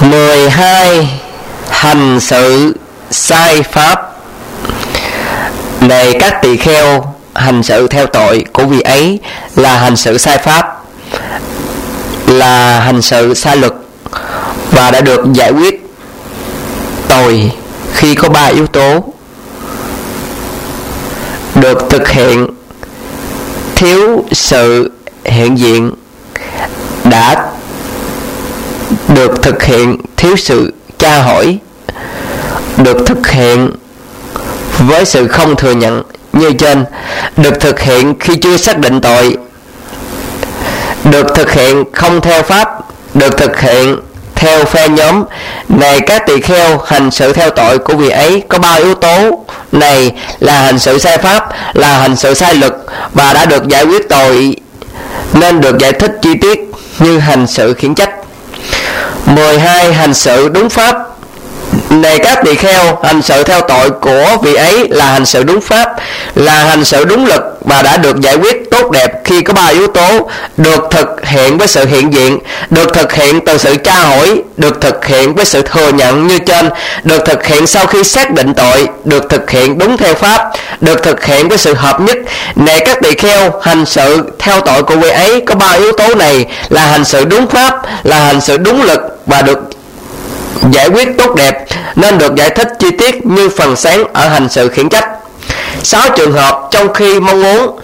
12. Hành sự sai pháp. Này các tỳ kheo, hành sự theo tội của vị ấy là hành sự sai pháp, là hành sự sai luật, và đã được giải quyết tội khi có 3 yếu tố: được thực hiện thiếu sự hiện diện, đã được thực hiện thiếu sự tra hỏi, được thực hiện với sự không thừa nhận như trên, được thực hiện khi chưa xác định tội, được thực hiện không theo pháp, được thực hiện theo phe nhóm. Này các tỳ kheo, hành sự theo tội của vị ấy có 3 yếu tố này là hành sự sai pháp, là hành sự sai luật, và đã được giải quyết tội nên được giải thích chi tiết như hành sự khiển trách. 12. Hành sự đúng pháp. Này các tỳ kheo, hành sự theo tội của vị ấy là hành sự đúng pháp, là hành sự đúng luật, và đã được giải quyết tốt đẹp khi có 3 yếu tố: được thực hiện với sự hiện diện, được thực hiện từ sự tra hỏi, được thực hiện với sự thừa nhận như trên, được thực hiện sau khi xác định tội, được thực hiện đúng theo pháp, được thực hiện với sự hợp nhất. Này các tỳ kheo, hành sự theo tội của vị ấy có 3 yếu tố này là hành sự đúng pháp, là hành sự đúng luật, và được giải quyết tốt đẹp nên được giải thích chi tiết như phần sáng ở hành sự khiển trách. 6 trường hợp trong khi mong muốn.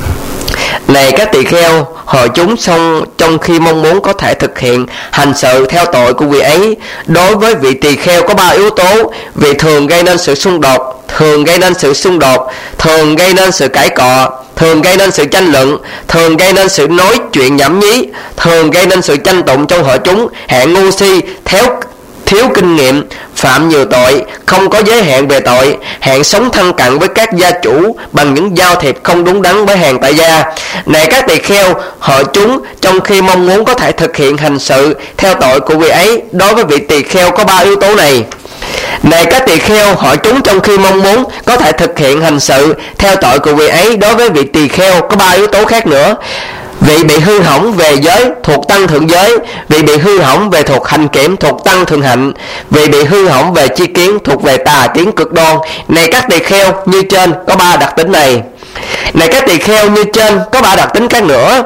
Này các tỳ kheo, hội chúng xong trong khi mong muốn có thể thực hiện hành sự theo tội của vị ấy. Đối với vị tỳ kheo có 3 yếu tố: vị thường gây nên sự xung đột, thường gây nên sự xung đột, thường gây nên sự cãi cọ, thường gây nên sự tranh luận, thường gây nên sự nói chuyện nhảm nhí, thường gây nên sự tranh tụng trong hội chúng, hạng ngu si, thiếu kinh nghiệm, phạm nhiều tội, không có giới hạn về tội, hạng sống thân cận với các gia chủ bằng những giao thiệp không đúng đắn với hàng tại gia. Này các tỳ kheo, hội chúng trong khi mong muốn có thể thực hiện hành sự theo tội của vị ấy. Đối với vị tỳ kheo có 3 yếu tố này. Này các tỳ kheo, hội chúng trong khi mong muốn có thể thực hiện hành sự theo tội của vị ấy. Đối với vị tỳ kheo có 3 yếu tố khác nữa: vị bị hư hỏng về giới thuộc tăng thượng giới, vị bị hư hỏng về thuộc hành kiểm thuộc tăng thượng hạnh, vị bị hư hỏng về chi kiến thuộc về tà kiến cực đoan. Này các tỳ kheo, như trên có 3 đặc tính này. Này các tỳ kheo, như trên có 3 đặc tính khác nữa: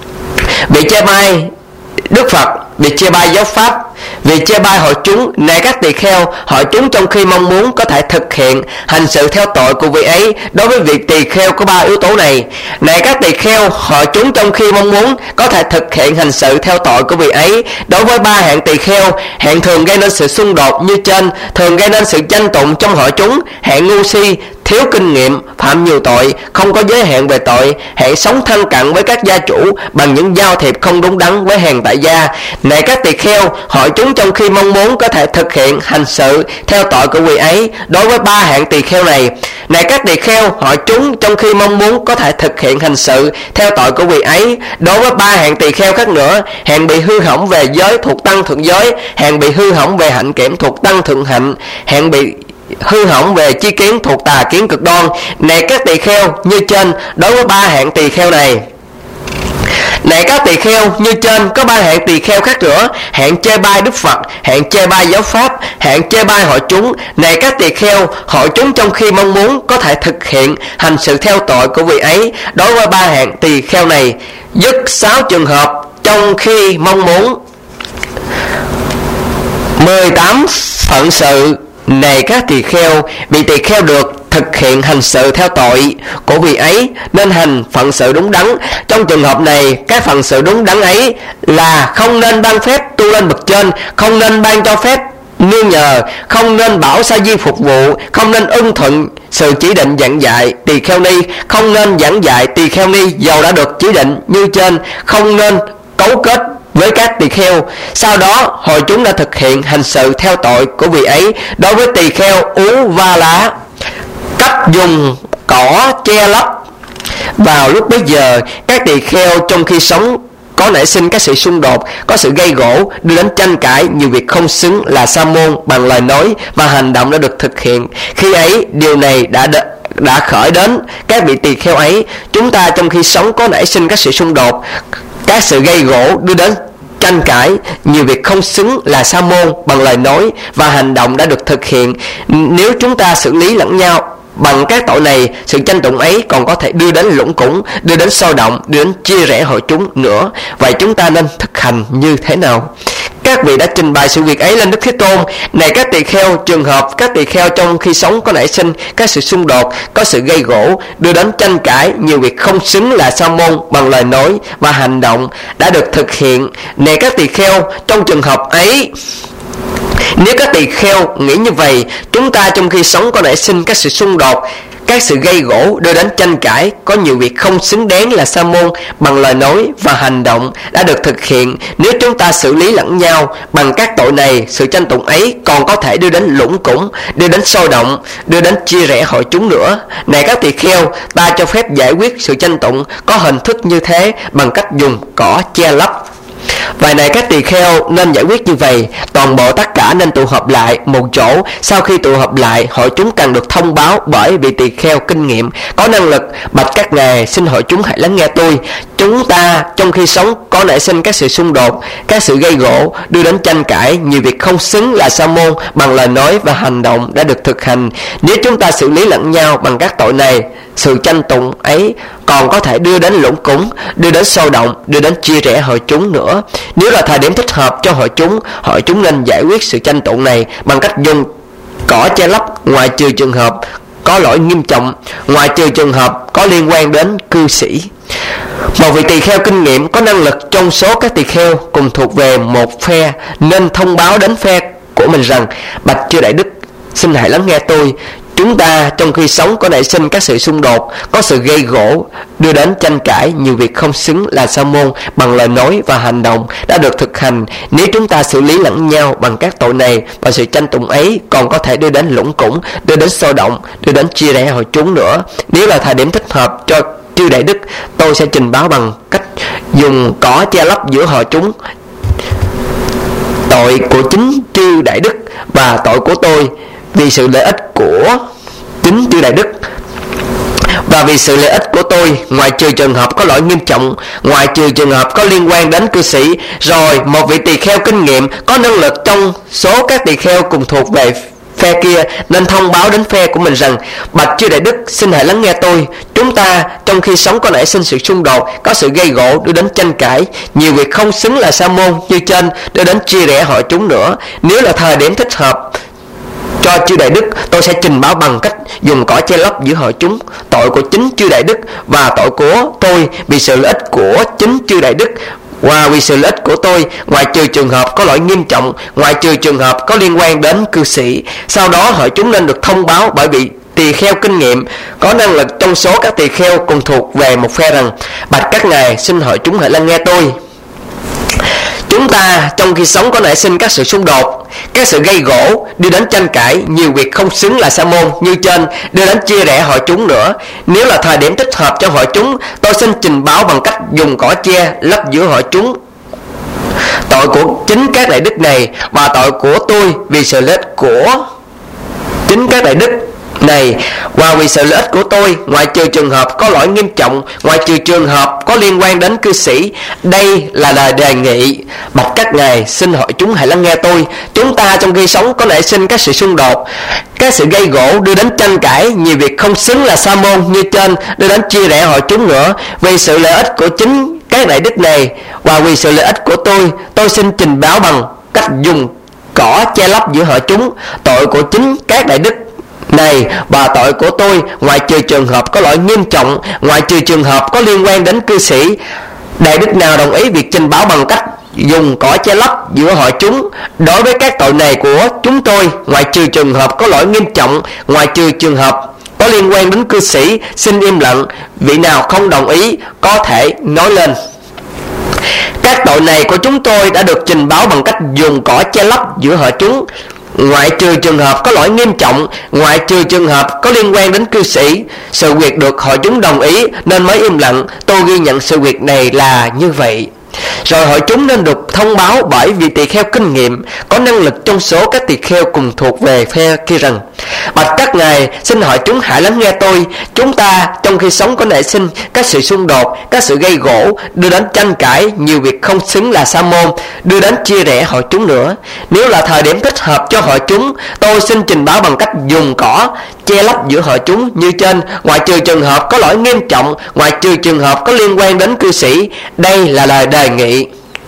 vị chê bai Đức Phật, vị chê bai giáo pháp, vì chê bai hội chúng. Này các tỳ kheo, hội chúng trong khi mong muốn có thể thực hiện hành sự theo tội của vị ấy. Đối với vị tỳ kheo có 3 yếu tố này. Này các tỳ kheo, hội chúng trong khi mong muốn có thể thực hiện hành sự theo tội của vị ấy. Đối với 3 hạng tỳ kheo: hạng thường gây nên sự xung đột như trên, thường gây nên sự tranh tụng trong hội chúng, hạng ngu si, thiếu kinh nghiệm, phạm nhiều tội, không có giới hạn về tội, hạng sống thân cận với các gia chủ bằng những giao thiệp không đúng đắn với hàng tại gia. Này các tỳ kheo, hội chúng trong khi mong muốn có thể thực hiện hành sự theo tội của vị ấy. Đối với 3 hạng tỳ kheo này. Này các tỳ kheo, hội chúng trong khi mong muốn có thể thực hiện hành sự theo tội của vị ấy. Đối với 3 hạng tỳ kheo khác nữa: hạng bị hư hỏng về giới thuộc tăng thượng giới, hạng bị hư hỏng về hạnh kiểm thuộc tăng thượng hạnh, hạng bị hư hỏng về chi kiến thuộc tà kiến cực đoan. Này các tỳ kheo, như trên đối với 3 hạng tỳ kheo này. Này các tỳ kheo, như trên có 3 hạng tỳ kheo khác nữa: hạng chê bai Đức Phật, hạng chê bai giáo pháp, hạng chê bai hội chúng. Này các tỳ kheo, hội chúng trong khi mong muốn có thể thực hiện hành sự theo tội của vị ấy. Đối với 3 hạng tỳ kheo này. Dứt 6 trường hợp trong khi mong muốn. 18. Phận sự. Này các tỳ kheo, vị tỳ kheo được thực hiện hành sự theo tội của vị ấy nên hành phận sự đúng đắn. Trong trường hợp này, các phận sự đúng đắn ấy là không nên ban phép tu lên bậc trên, không nên ban cho phép nương nhờ, không nên bảo sa di phục vụ, không nên ưng thuận sự chỉ định giảng dạy tỳ kheo ni, không nên giảng dạy tỳ kheo ni dầu đã được chỉ định như trên, không nên cấu kết với các tỳ kheo. Sau đó hội chúng đã thực hiện hành sự theo tội của vị ấy. Đối với tỳ kheo Ú Va Lá, cách dùng cỏ che lấp. Vào lúc bấy giờ, các tỳ kheo trong khi sống có nảy sinh các sự xung đột, có sự gây gổ, đưa đến tranh cãi, nhiều việc không xứng là sa môn bằng lời nói và hành động đã được thực hiện. Khi ấy, điều này đã khởi đến các vị tỳ kheo ấy. Chúng ta trong khi sống có nảy sinh các sự xung đột, các sự gây gổ, đưa đến tranh cãi, nhiều việc không xứng là sa môn bằng lời nói và hành động đã được thực hiện. Nếu chúng ta xử lý lẫn nhau bằng các tội này, sự tranh tụng ấy còn có thể đưa đến lũng củng, đưa đến sôi động, đưa đến chia rẽ hội chúng nữa. Vậy chúng ta nên thực hành như thế nào? Các vị đã trình bày sự việc ấy lên Đức Thế Tôn. Này các tỳ kheo, trường hợp các tỳ kheo trong khi sống có nảy sinh các sự xung đột, có sự gây gổ, đưa đến tranh cãi, nhiều việc không xứng là sa môn bằng lời nói và hành động đã được thực hiện. Này các tỳ kheo, trong trường hợp ấy, nếu các tỳ kheo nghĩ như vậy, chúng ta trong khi sống có nảy sinh các sự xung đột, các sự gây gổ, đưa đến tranh cãi, có nhiều việc không xứng đáng là sa môn bằng lời nói và hành động đã được thực hiện. Nếu chúng ta xử lý lẫn nhau bằng các tội này, sự tranh tụng ấy còn có thể đưa đến lũng củng, đưa đến sôi động, đưa đến chia rẽ hội chúng nữa. Này các tỳ kheo, ta cho phép giải quyết sự tranh tụng có hình thức như thế bằng cách dùng cỏ che lấp. Vậy này các tỳ kheo nên giải quyết như vậy: toàn bộ tất cả nên tụ họp lại một chỗ. Sau khi tụ họp lại, hội chúng cần được thông báo bởi vị tỳ kheo kinh nghiệm có năng lực. Bạch các ngài, xin hội chúng hãy lắng nghe tôi. Chúng ta trong khi sống có nảy sinh các sự xung đột, các sự gây gổ, đưa đến tranh cãi, nhiều việc không xứng là sa môn bằng lời nói và hành động đã được thực hành. Nếu chúng ta xử lý lẫn nhau bằng các tội này, sự tranh tụng ấy còn có thể đưa đến lũng củng, đưa đến sôi động, đưa đến chia rẽ hội chúng nữa. Nếu là thời điểm thích hợp cho hội chúng nên giải quyết sự tranh tụng này bằng cách dùng cỏ che lấp, ngoại trừ trường hợp có lỗi nghiêm trọng, ngoại trừ trường hợp có liên quan đến cư sĩ. Một vị tỳ kheo kinh nghiệm có năng lực trong số các tỳ kheo cùng thuộc về một phe nên thông báo đến phe của mình rằng: bạch chư đại đức, xin hãy lắng nghe tôi. Chúng ta trong khi sống có nảy sinh các sự xung đột, có sự gây gổ, đưa đến tranh cãi, nhiều việc không xứng là sa môn bằng lời nói và hành động đã được thực hành. Nếu chúng ta xử lý lẫn nhau bằng các tội này, và sự tranh tụng ấy còn có thể đưa đến lũng củng, đưa đến sôi động, đưa đến chia rẽ hội chúng nữa. Nếu là thời điểm thích hợp cho chư đại đức, tôi sẽ trình báo bằng cách dùng cỏ che lấp giữa hội chúng tội của chính chư đại đức và tội của tôi, vì sự lợi ích của chính chư đại đức và vì sự lợi ích của tôi, ngoại trừ trường hợp có lỗi nghiêm trọng, ngoại trừ trường hợp có liên quan đến cư sĩ. Rồi một vị tỳ kheo kinh nghiệm có năng lực trong số các tỳ kheo cùng thuộc về phe kia nên thông báo đến phe của mình rằng: bạch chư đại đức, xin hãy lắng nghe tôi. Chúng ta trong khi sống có nảy sinh sự xung đột, có sự gây gổ, đưa đến tranh cãi, nhiều việc không xứng là sa môn như trên, đưa đến chia rẽ hội chúng nữa. Nếu là thời điểm thích hợp cho chư đại đức, tôi sẽ trình báo bằng cách dùng cỏ che lấp giữa hội chúng tội của chính chư đại đức và tội của tôi, vì sự lợi ích của chính chư đại đức và vì sự lợi ích của tôi, ngoại trừ trường hợp có lỗi nghiêm trọng, ngoại trừ trường hợp có liên quan đến cư sĩ. Sau đó hội chúng nên được thông báo bởi vị tỳ kheo kinh nghiệm có năng lực trong số các tỳ kheo cùng thuộc về một phe rằng: bạch các ngài, xin hội chúng hãy lắng nghe tôi. Chúng ta trong khi sống có nảy sinh các sự xung đột, các sự gây gổ, đưa đến tranh cãi, nhiều việc không xứng là sa môn như trên, đưa đến chia rẽ hội chúng nữa. Nếu là thời điểm thích hợp cho hội chúng, tôi xin trình báo bằng cách dùng cỏ che lấp giữa hội chúng tội của chính các đại đức này và tội của tôi, vì sự lợi ích của chính các đại đức này và vì sự lợi ích của tôi, ngoại trừ trường hợp có lỗi nghiêm trọng, ngoại trừ trường hợp có liên quan đến cư sĩ. Đây là lời đề nghị: bạch các ngài, xin hội chúng hãy lắng nghe tôi. Chúng ta trong khi sống có nảy sinh các sự xung đột, các sự gây gổ, đưa đến tranh cãi, nhiều việc không xứng là sa môn như trên, đưa đến chia rẽ hội chúng nữa. Vì sự lợi ích của chính các đại đức này và vì sự lợi ích của tôi xin trình báo bằng cách dùng cỏ che lấp giữa hội chúng tội của chính các đại đức này và tội của tôi, ngoại trừ trường hợp có lỗi nghiêm trọng, ngoại trừ trường hợp có liên quan đến cư sĩ. Đại đức nào đồng ý việc trình báo bằng cách dùng cỏ che lấp giữa hội chúng đối với các tội này của chúng tôi, ngoại trừ trường hợp có lỗi nghiêm trọng, ngoại trừ trường hợp có liên quan đến cư sĩ, xin im lặng. Vị nào không đồng ý có thể nói lên. Các tội này của chúng tôi đã được trình báo bằng cách dùng cỏ che lấp giữa hội chúng, ngoại trừ trường hợp có lỗi nghiêm trọng, ngoại trừ trường hợp có liên quan đến cư sĩ. Sự việc được hội chúng đồng ý nên mới im lặng. Tôi ghi nhận sự việc này là như vậy. Rồi hội chúng nên được thông báo bởi vị tỳ kheo kinh nghiệm có năng lực trong số các tỳ kheo cùng thuộc về phe kia rằng: bạch các ngài, xin hỏi chúng hãy lắng nghe tôi. Chúng ta trong khi sống có nảy sinh các sự xung đột, các sự gây gổ, đưa đến tranh cãi, nhiều việc không xứng là sa môn, đưa đến chia rẽ hội chúng nữa. Nếu là thời điểm thích hợp cho hội chúng, tôi xin trình báo bằng cách dùng cỏ che lấp giữa hội chúng như trên, ngoại trừ trường hợp có lỗi nghiêm trọng, ngoại trừ trường hợp có liên quan đến cư sĩ. Đây là lời đề nghị.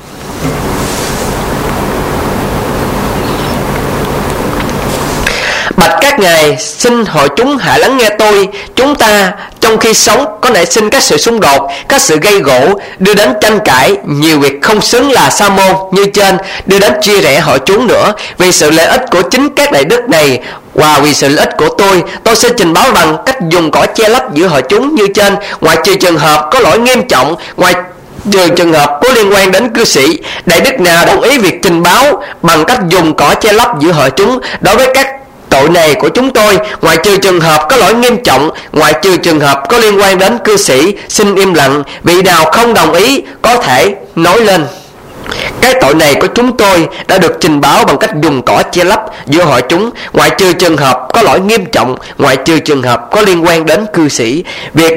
Bạch các ngài, xin hội chúng hãy lắng nghe tôi. Chúng ta trong khi sống có nảy sinh các sự xung đột, các sự gây gổ, đưa đến tranh cãi, nhiều việc không xứng là sa môn như trên, đưa đến chia rẽ hội chúng nữa. Vì sự lợi ích của chính các đại đức này và vì sự lợi ích của tôi xin trình báo bằng cách dùng cỏ che lấp giữa hội chúng như trên, ngoại trừ trường hợp có lỗi nghiêm trọng, ngoài trừ trường hợp có liên quan đến cư sĩ. Đại đức nào đồng ý việc trình báo bằng cách dùng cỏ che lấp giữa hội chúng đối với các tội này của chúng tôi, ngoại trừ trường hợp có lỗi nghiêm trọng, ngoại trừ trường hợp có liên quan đến cư sĩ, xin im lặng. Vị nào không đồng ý có thể nói lên. Cái tội này của chúng tôi đã được trình báo bằng cách dùng cỏ che lấp giữa hội chúng, ngoại trừ trường hợp có lỗi nghiêm trọng, ngoại trừ trường hợp có liên quan đến cư sĩ. Việc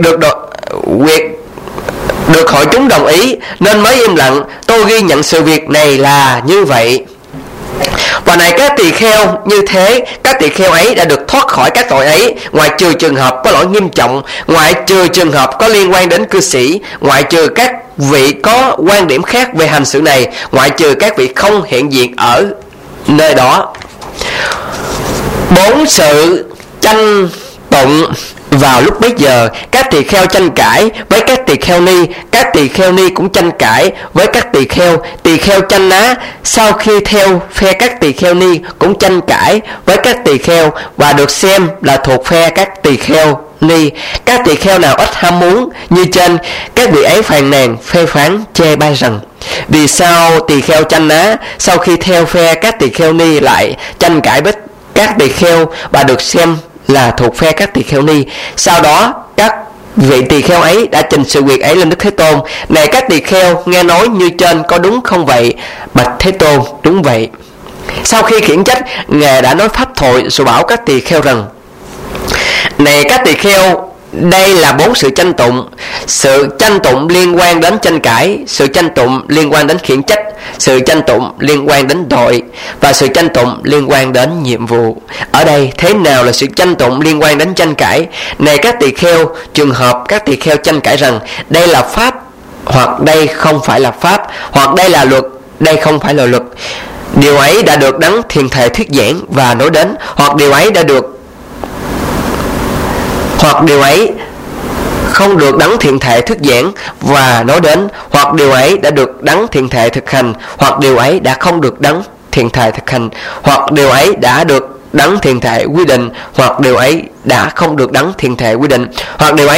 được hội chúng đồng ý nên mới im lặng. Tôi ghi nhận sự việc này là như vậy. Và này các tỳ kheo, như thế các tỳ kheo ấy đã được thoát khỏi các tội ấy, ngoại trừ trường hợp có lỗi nghiêm trọng, ngoại trừ trường hợp có liên quan đến cư sĩ, ngoại trừ các vị có quan điểm khác về hành sự này, ngoại trừ các vị không hiện diện ở nơi đó. 4. Sự tranh tụng. Vào lúc bấy giờ, các tỳ kheo tranh cãi với các tỳ kheo ni, các tỳ kheo ni cũng tranh cãi với các tỳ kheo tranh ná. Sau khi theo phe các tỳ kheo ni cũng tranh cãi với các tỳ kheo và được xem là thuộc phe các tỳ kheo ni. Các tỳ kheo nào ít ham muốn như trên, các vị ấy phàn nàn phê phán chê bai rằng: vì sao tỳ kheo tranh ná sau khi theo phe các tỳ kheo ni lại tranh cãi với các tỳ kheo và được xem là thuộc phe các tỳ kheo ni? Sau đó các vị tỳ kheo ấy đã trình sự việc ấy lên Đức Thế Tôn. Này các tỳ kheo, nghe nói như trên có đúng không vậy? Bạch Thế Tôn, đúng vậy. Sau khi khiển trách, ngài đã nói pháp thoại rồi bảo các tỳ kheo rằng: này các tỳ kheo, đây là 4 sự tranh tụng. Sự tranh tụng liên quan đến tranh cãi, sự tranh tụng liên quan đến khiển trách, sự tranh tụng liên quan đến tội, và sự tranh tụng liên quan đến nhiệm vụ. Ở đây thế nào là sự tranh tụng liên quan đến tranh cãi? Này các tỳ kheo, trường hợp các tỳ kheo tranh cãi rằng đây là pháp, hoặc đây không phải là pháp, hoặc đây là luật, đây không phải là luật, điều ấy đã được đấng thiền thệ thuyết giảng và nói đến, hoặc điều ấy không được đấng thiền thệ thuyết giảng và nói đến, hoặc điều ấy đã được đấng thiền thệ thực hành, hoặc điều ấy đã không được đấng thiền thệ thực hành, hoặc điều ấy đã được đấng thiền thệ quy định, hoặc điều ấy đã không được đấng thiền thệ quy định, hoặc điều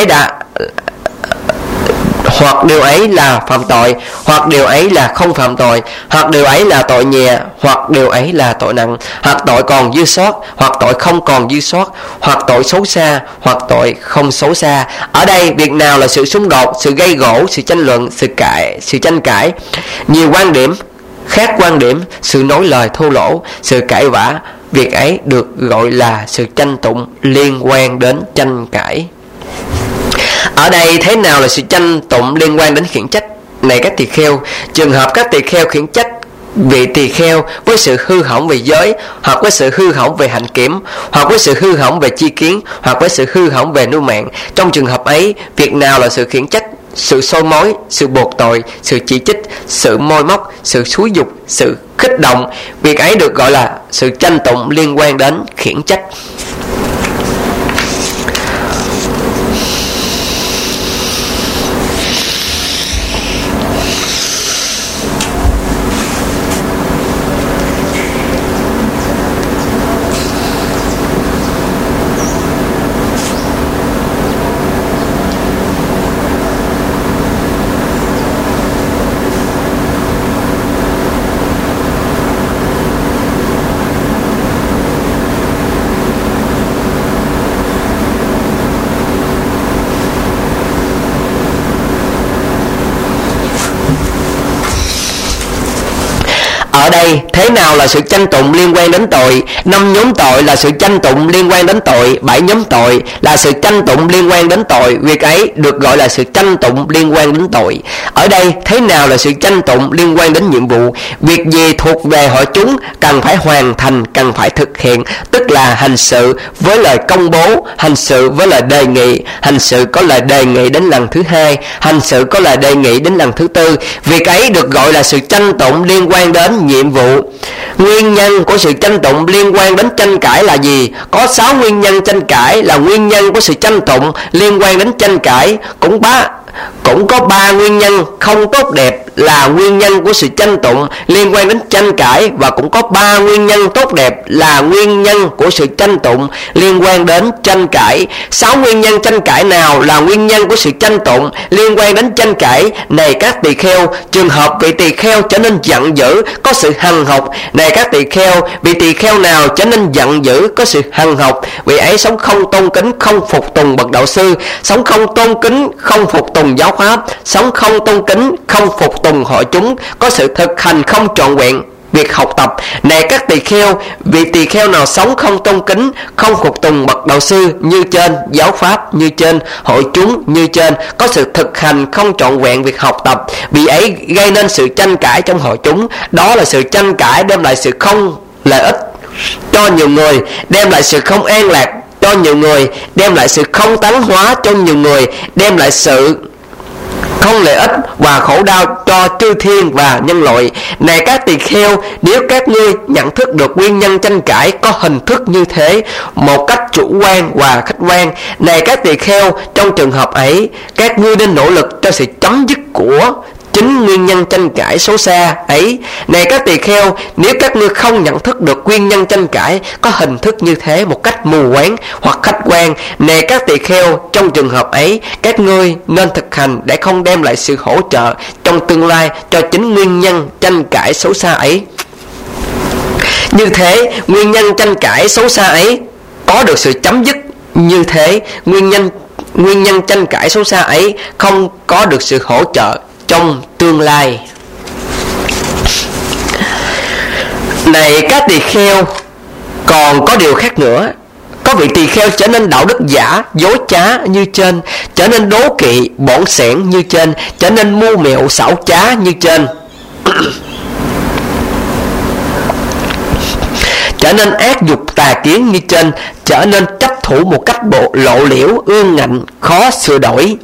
ấy là phạm tội, hoặc điều ấy là không phạm tội, hoặc điều ấy là tội nhẹ, hoặc điều ấy là tội nặng, hoặc tội còn dư sót, hoặc tội không còn dư sót, hoặc tội xấu xa, hoặc tội không xấu xa. Ở đây việc nào là sự xung đột, sự gây gổ, sự tranh luận, sự tranh cãi, nhiều quan điểm, khác quan điểm, sự nói lời thô lỗ, sự cãi vã, việc ấy được gọi là sự tranh tụng liên quan đến tranh cãi. Ở đây thế nào là sự tranh tụng liên quan đến khiển trách? Này các tỳ kheo, trường hợp các tỳ kheo khiển trách vị tỳ kheo với sự hư hỏng về giới, hoặc với sự hư hỏng về hạnh kiểm, hoặc với sự hư hỏng về chi kiến, hoặc với sự hư hỏng về nuôi mạng, trong trường hợp ấy, việc nào là sự khiển trách? Sự soi mói, sự buộc tội, sự chỉ trích, sự môi móc, sự xúi dục, sự kích động, việc ấy được gọi là sự tranh tụng liên quan đến khiển trách. ở đây thế nào là sự tranh tụng liên quan đến tội? 5 nhóm tội là sự tranh tụng liên quan đến tội, 7 nhóm tội là sự tranh tụng liên quan đến tội. Việc ấy được gọi là sự tranh tụng liên quan đến tội. Ở đây thế nào là sự tranh tụng liên quan đến nhiệm vụ? Việc gì thuộc về hội chúng cần phải hoàn thành, cần phải thực hiện, tức là hành sự với lời công bố, hành sự với lời đề nghị, hành sự có lời đề nghị đến lần thứ 2, hành sự có lời đề nghị đến lần thứ 4. Việc ấy được gọi là sự tranh tụng liên quan đến nhiệm vụ. Nguyên nhân của sự tranh tụng liên quan đến tranh cãi là gì? Có 6 nguyên nhân tranh cãi là nguyên nhân của sự tranh tụng liên quan đến tranh cãi. Cũng có 3 nguyên nhân không tốt đẹp là nguyên nhân của sự tranh tụng liên quan đến tranh cãi, và cũng có 3 nguyên nhân tốt đẹp là nguyên nhân của sự tranh tụng liên quan đến tranh cãi. 6 nguyên nhân tranh cãi nào là nguyên nhân của sự tranh tụng liên quan đến tranh cãi? Này các tỳ kheo, trường hợp vị tỳ kheo trở nên giận dữ có sự hằn học. Này các tỳ kheo, vị tỳ kheo nào trở nên giận dữ có sự hằn học, vị ấy sống không tôn kính, không phục tùng bậc đạo sư, sống không tôn kính, không phục tùng giáo pháp, sống không tôn kính, không phục tùng hội chúng, có sự thực hành không trọn vẹn việc học tập. Này các tỳ kheo, vị tỳ kheo nào sống không tôn kính, không phục tùng bậc đạo sư như trên, giáo pháp như trên, hội chúng như trên, có sự thực hành không trọn vẹn việc học tập, vì ấy gây nên sự tranh cãi trong hội chúng. Đó là sự tranh cãi đem lại sự không lợi ích cho nhiều người, đem lại sự không an lạc cho nhiều người, đem lại sự không tấn hóa cho nhiều người, đem lại sự không lợi ích và khổ đau cho chư thiên và nhân loại. Này các tỳ kheo, nếu các ngươi nhận thức được nguyên nhân tranh cãi có hình thức như thế một cách chủ quan và khách quan, này các tỳ kheo, trong trường hợp ấy các ngươi nên nỗ lực cho sự chấm dứt của chính nguyên nhân tranh cãi xấu xa ấy. Này các tỳ kheo, nếu các ngươi không nhận thức được nguyên nhân tranh cãi có hình thức như thế một cách mù quáng hoặc khách quan, này các tỳ kheo, trong trường hợp ấy các ngươi nên thực hành để không đem lại sự hỗ trợ trong tương lai cho chính nguyên nhân tranh cãi xấu xa ấy. Như thế, nguyên nhân tranh cãi xấu xa ấy có được sự chấm dứt. Như thế, nguyên nhân tranh cãi xấu xa ấy không có được sự hỗ trợ trong tương lai. Này các tỳ kheo, còn có điều khác nữa. Có vị tỳ kheo trở nên đạo đức giả, dối trá như trên, trở nên đố kỵ, bỏn sẻn như trên, trở nên mưu mẹo xảo trá như trên, trở nên ác dục tà kiến như trên, trở nên chấp thủ một cách lộ liễu, ương ngạnh, khó sửa đổi.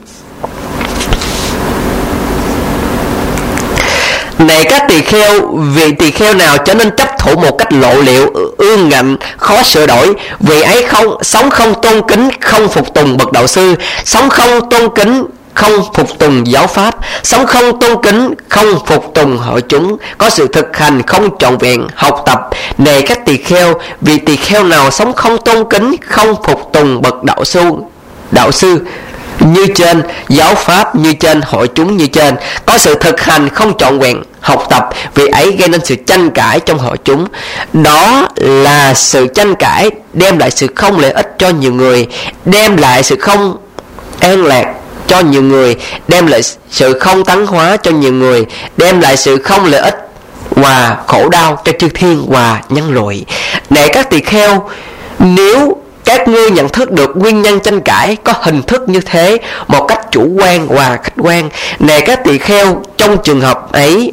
Này các tỳ kheo, vị tỳ kheo nào trở nên chấp thủ một cách lộ liễu, ương ngạnh, khó sửa đổi, vị ấy sống không tôn kính, không phục tùng bậc đạo sư, sống không tôn kính, không phục tùng giáo pháp, sống không tôn kính, không phục tùng hội chúng, có sự thực hành không trọn vẹn học tập. Này các tỳ kheo, vị tỳ kheo nào sống không tôn kính, không phục tùng bậc đạo sư như trên, giáo pháp như trên, hội chúng như trên, có sự thực hành không trọn vẹn học tập, vì ấy gây nên sự tranh cãi trong hội chúng. Đó là sự tranh cãi đem lại sự không lợi ích cho nhiều người, đem lại sự không an lạc cho nhiều người, đem lại sự không tấn hóa cho nhiều người, đem lại sự không lợi ích và khổ đau cho chư thiên và nhân loại. Này các tỳ kheo, nếu các ngươi nhận thức được nguyên nhân tranh cãi có hình thức như thế một cách chủ quan và khách quan, này các tỳ kheo, trong trường hợp ấy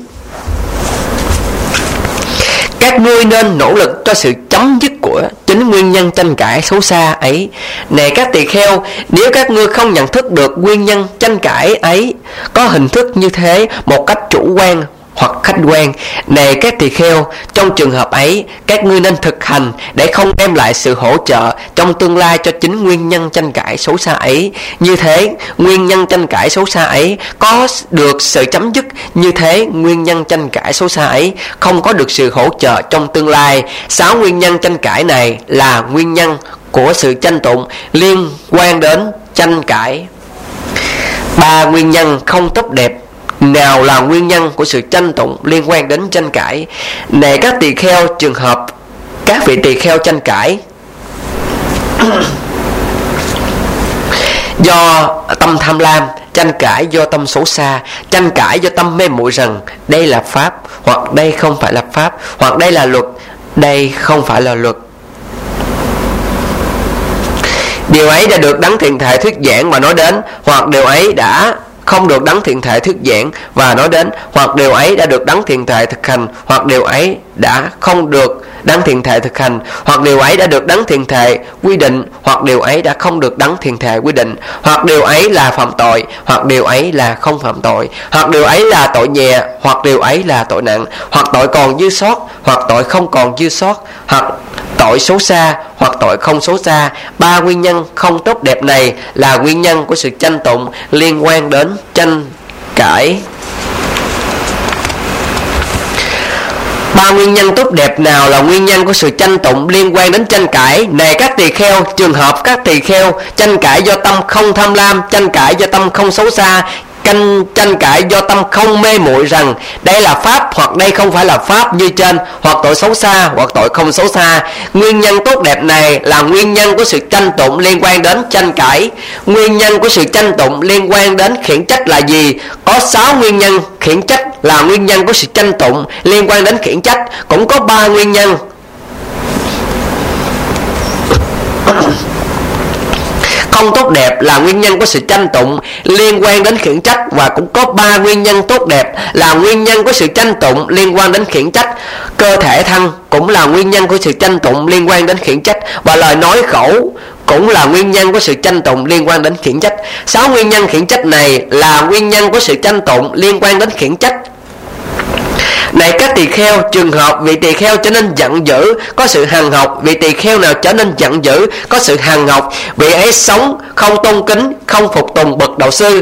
các ngươi nên nỗ lực cho sự chấm dứt của chính nguyên nhân tranh cãi xấu xa ấy. Này các tỳ kheo, nếu các ngươi không nhận thức được nguyên nhân tranh cãi ấy có hình thức như thế một cách chủ quan hoặc khách quan, này các tỳ kheo, trong trường hợp ấy các ngươi nên thực hành để không đem lại sự hỗ trợ trong tương lai cho chính nguyên nhân tranh cãi xấu xa ấy. Như thế, nguyên nhân tranh cãi xấu xa ấy có được sự chấm dứt. Như thế, nguyên nhân tranh cãi xấu xa ấy không có được sự hỗ trợ trong tương lai. 6 nguyên nhân tranh cãi này là nguyên nhân của sự tranh tụng liên quan đến tranh cãi. 3 nguyên nhân không tốt đẹp nào là nguyên nhân của sự tranh tụng liên quan đến tranh cãi. Này các tỳ kheo, trường hợp các vị tỳ kheo tranh cãi do tâm tham lam, tranh cãi do tâm xấu xa, tranh cãi do tâm mê muội rằng đây là pháp, hoặc đây không phải là pháp, hoặc đây là luật, đây không phải là luật. Điều ấy đã được Đấng Thiện Thể thuyết giảng và nói đến, hoặc điều ấy đã không được Đấng Thiện Thể thuyết giảng và nói đến, hoặc điều ấy đã được Đấng Thiện Thể thực hành, hoặc điều ấy đã không được Đấng Thiện Thể thực hành, hoặc điều ấy đã được Đấng Thiện Thể quy định, hoặc điều ấy đã không được Đấng Thiện Thể quy định, hoặc điều ấy là phạm tội, hoặc điều ấy là không phạm tội, hoặc điều ấy là tội nhẹ, hoặc điều ấy là tội nặng, hoặc tội còn dư sót, hoặc tội không còn dư sót, hoặc tội xấu xa, hoặc tội không xấu xa. Ba nguyên nhân không tốt đẹp này là nguyên nhân của sự tranh tụng liên quan đến tranh cãi. Ba nguyên nhân tốt đẹp nào là nguyên nhân của sự tranh tụng liên quan đến tranh cãi? Này các tỳ kheo, trường hợp các tỳ kheo tranh cãi do tâm không tham lam, tranh cãi do tâm không xấu xa, tranh cãi do tâm không mê muội rằng đây là pháp hoặc đây không phải là pháp như trên, hoặc tội xấu xa hoặc tội không xấu xa. Nguyên nhân tốt đẹp này là nguyên nhân của sự tranh tụng liên quan đến tranh cãi. Nguyên nhân của sự tranh tụng liên quan đến khiển trách là gì? Có 6 nguyên nhân khiển trách là nguyên nhân của sự tranh tụng liên quan đến khiển trách. Cũng có 3 nguyên nhân không tốt đẹp là nguyên nhân của sự tranh tụng liên quan đến khiển trách, và cũng có 3 nguyên nhân tốt đẹp là nguyên nhân của sự tranh tụng liên quan đến khiển trách. Cơ thể thân cũng là nguyên nhân của sự tranh tụng liên quan đến khiển trách, và lời nói khẩu cũng là nguyên nhân của sự tranh tụng liên quan đến khiển trách. 6 nguyên nhân khiển trách này là nguyên nhân của sự tranh tụng liên quan đến khiển trách. Này các tỳ kheo, trường hợp vị tỳ kheo trở nên giận dữ, có sự hằn học. Vị tỳ kheo nào trở nên giận dữ, có sự hằn học, vị ấy sống không tôn kính, không phục tùng bậc đạo sư.